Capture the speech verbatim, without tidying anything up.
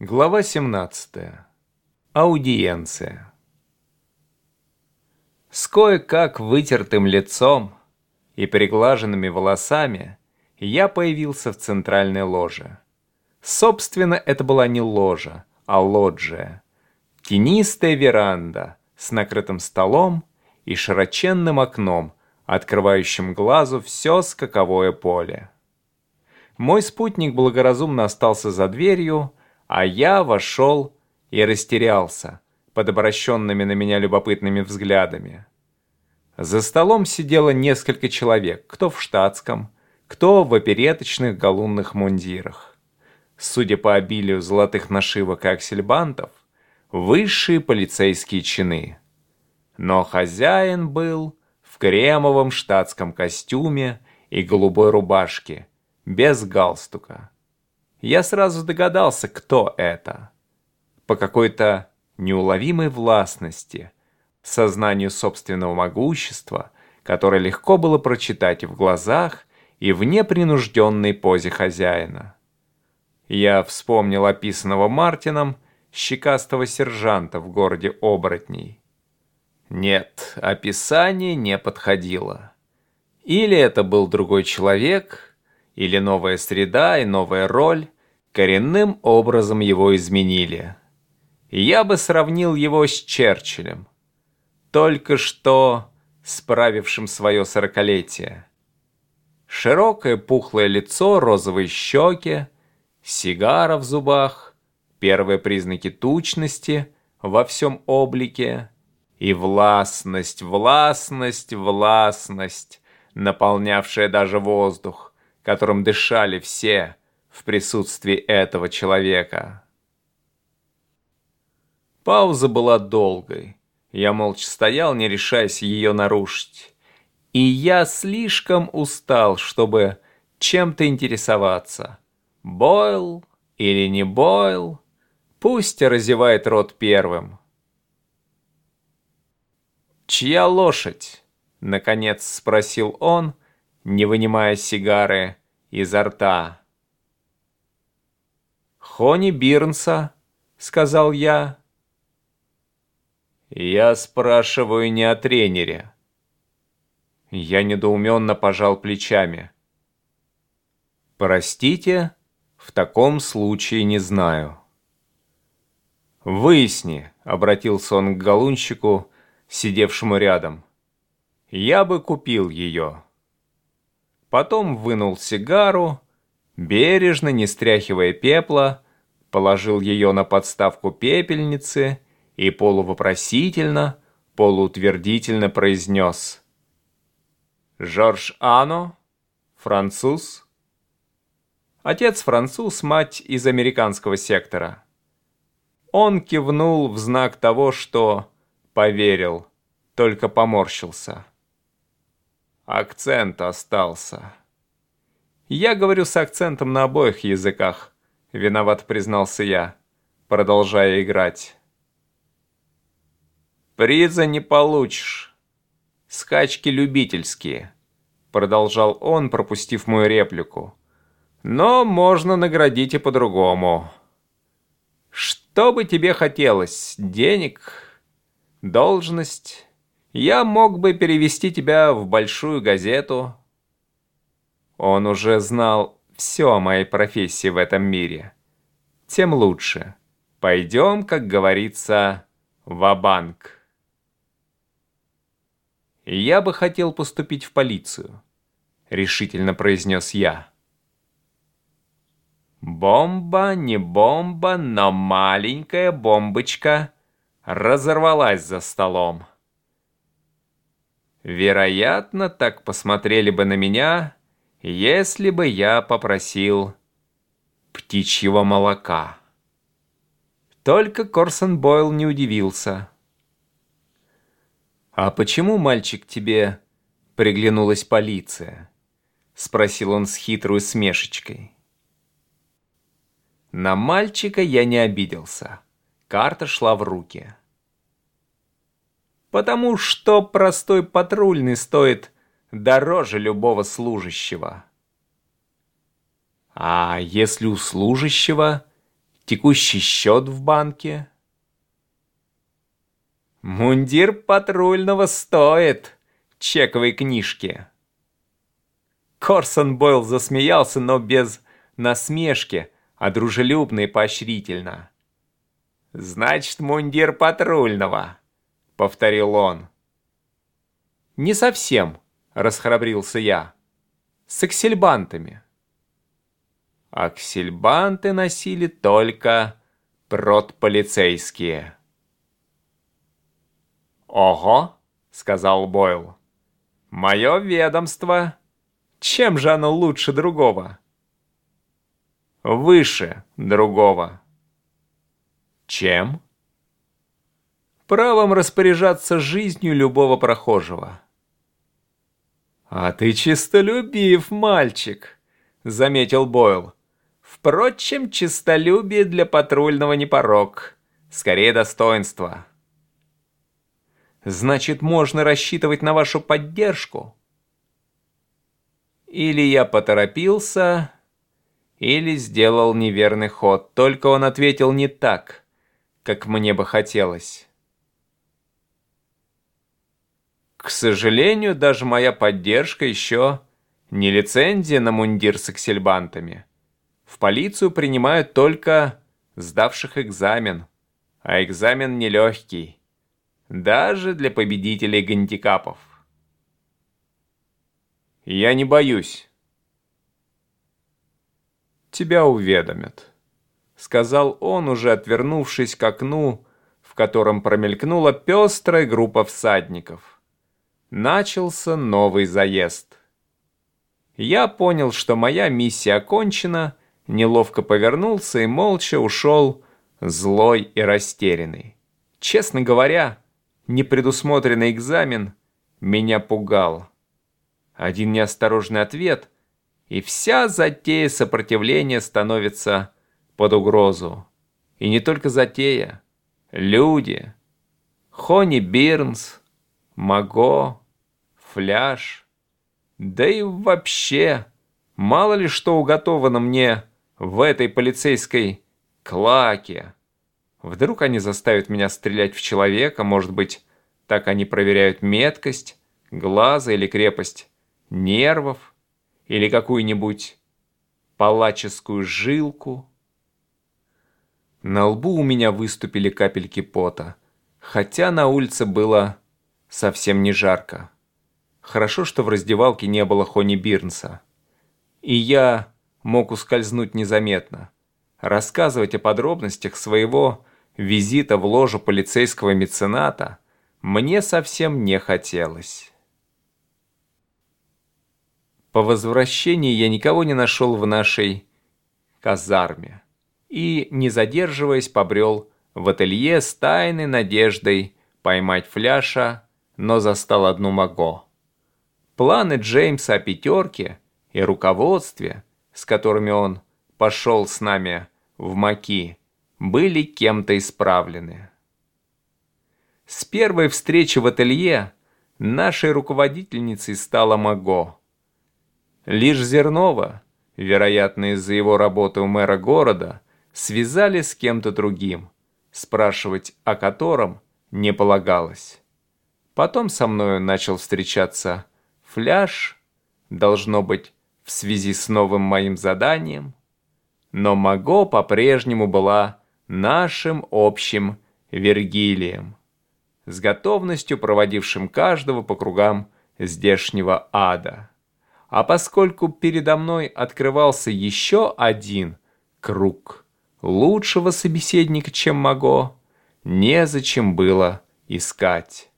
Глава семнадцатая. Аудиенция. С кое-как вытертым лицом и приглаженными волосами я появился в центральной ложе. Собственно, это была не ложа, а лоджия. Тенистая веранда с накрытым столом и широченным окном, открывающим глазу все скаковое поле. Мой спутник благоразумно остался за дверью, а я вошел и растерялся под обращенными на меня любопытными взглядами. За столом сидело несколько человек, кто в штатском, кто в опереточных галунных мундирах. Судя по обилию золотых нашивок и аксельбантов, высшие полицейские чины. Но хозяин был в кремовом штатском костюме и голубой рубашке, без галстука. Я сразу догадался, кто это. По какой-то неуловимой властности, сознанию собственного могущества, которое легко было прочитать в глазах и в непринужденной позе хозяина. Я вспомнил описанного Мартином щекастого сержанта в городе оборотней. Нет, описание не подходило. Или это был другой человек, или новая среда и новая роль коренным образом его изменили. Я бы сравнил его с Черчиллем, только что справившим свое сорокалетие. Широкое пухлое лицо, розовые щеки, сигара в зубах, первые признаки тучности во всем облике и властность, властность, властность, наполнявшая даже воздух, которым дышали все в присутствии этого человека. Пауза была долгой. Я молча стоял, не решаясь ее нарушить. И я слишком устал, чтобы чем-то интересоваться. Бойл или не Бойл, пусть разевает рот первым. «Чья лошадь?» — наконец спросил он, не вынимая сигары изо рта. «Хони Бирнса», — сказал я. «Я спрашиваю не о тренере». Я недоуменно пожал плечами. «Простите, в таком случае не знаю». «Выясни», — обратился он к галунщику, сидевшему рядом. «Я бы купил ее». Потом вынул сигару, бережно, не стряхивая пепла, положил ее на подставку пепельницы и полувопросительно, полуутвердительно произнес: «Жорж Ано? Француз?» Отец француз, мать из американского сектора. Он кивнул в знак того, что поверил, только поморщился. Акцент остался. Я говорю с акцентом на обоих языках, виноват признался я, продолжая играть. Приза не получишь. Скачки любительские, продолжал он, пропустив мою реплику. Но можно наградить и по-другому. Что бы тебе хотелось? Денег? Должность? Я мог бы перевести тебя в большую газету». Он уже знал все о моей профессии в этом мире. Тем лучше. Пойдем, как говорится, ва-банк. «Я бы хотел поступить в полицию», — решительно произнес я. Бомба, не бомба, но маленькая бомбочка разорвалась за столом. Вероятно, так посмотрели бы на меня, если бы я попросил птичьего молока. Только Корсон Бойл не удивился. «А почему, мальчик, тебе приглянулась полиция?» — спросил он с хитрой усмешечкой. На мальчика я не обиделся. Карта шла в руки. Потому что простой патрульный стоит дороже любого служащего. А если у служащего текущий счет в банке. Мундир патрульного стоит чековой книжки. Корсон Бойл засмеялся, но без насмешки, а дружелюбно и поощрительно. «Значит, мундир патрульного», — повторил он. «Не совсем», — расхрабрился я. «С аксельбантами». Аксельбанты носили только продполицейские. «Ого», — сказал Бойл, — «мое ведомство. Чем же оно лучше другого?» «Выше другого». «Чем?» «Правом распоряжаться жизнью любого прохожего». «А ты честолюбив, мальчик», — заметил Бойл. «Впрочем, честолюбие для патрульного не порок, скорее достоинство». «Значит, можно рассчитывать на вашу поддержку?» Или я поторопился, или сделал неверный ход, только он ответил не так, как мне бы хотелось. К сожалению, даже моя поддержка еще не лицензия на мундир с аксельбантами. В полицию принимают только сдавших экзамен, а экзамен нелегкий, даже для победителей гандикапов. Я не боюсь. Тебя уведомят, сказал он, уже отвернувшись к окну, в котором промелькнула пестрая группа всадников. Начался новый заезд. Я понял, что моя миссия окончена, неловко повернулся и молча ушел, злой и растерянный. Честно говоря, непредусмотренный экзамен меня пугал. Один неосторожный ответ, и вся затея сопротивления становится под угрозу. И не только затея. Люди. Хонни Бирнс, Маго, Фляж. Да и вообще, мало ли что уготовано мне в этой полицейской клаке. Вдруг они заставят меня стрелять в человека, может быть, так они проверяют меткость глаза или крепость нервов, или какую-нибудь паллаческую жилку. На лбу у меня выступили капельки пота, хотя на улице было совсем не жарко. Хорошо, что в раздевалке не было Хонни Бирнса, и я мог ускользнуть незаметно. Рассказывать о подробностях своего визита в ложу полицейского мецената мне совсем не хотелось. По возвращении я никого не нашел в нашей казарме и, не задерживаясь, побрел в ателье с тайной надеждой поймать Фляша, но застал одну Маго. Планы Джеймса о пятерке и руководстве, с которыми он пошел с нами в Маки, были кем-то исправлены. С первой встречи в ателье нашей руководительницей стала Маго. Лишь Зернова, вероятно, из-за его работы у мэра города, связали с кем-то другим, спрашивать о котором не полагалось. Потом со мною начал встречаться Фляж, должно быть, в связи с новым моим заданием, но Маго по-прежнему была нашим общим Вергилием, с готовностью проводившим каждого по кругам здешнего ада. А поскольку передо мной открывался еще один круг лучшего собеседника, чем Маго, незачем было искать.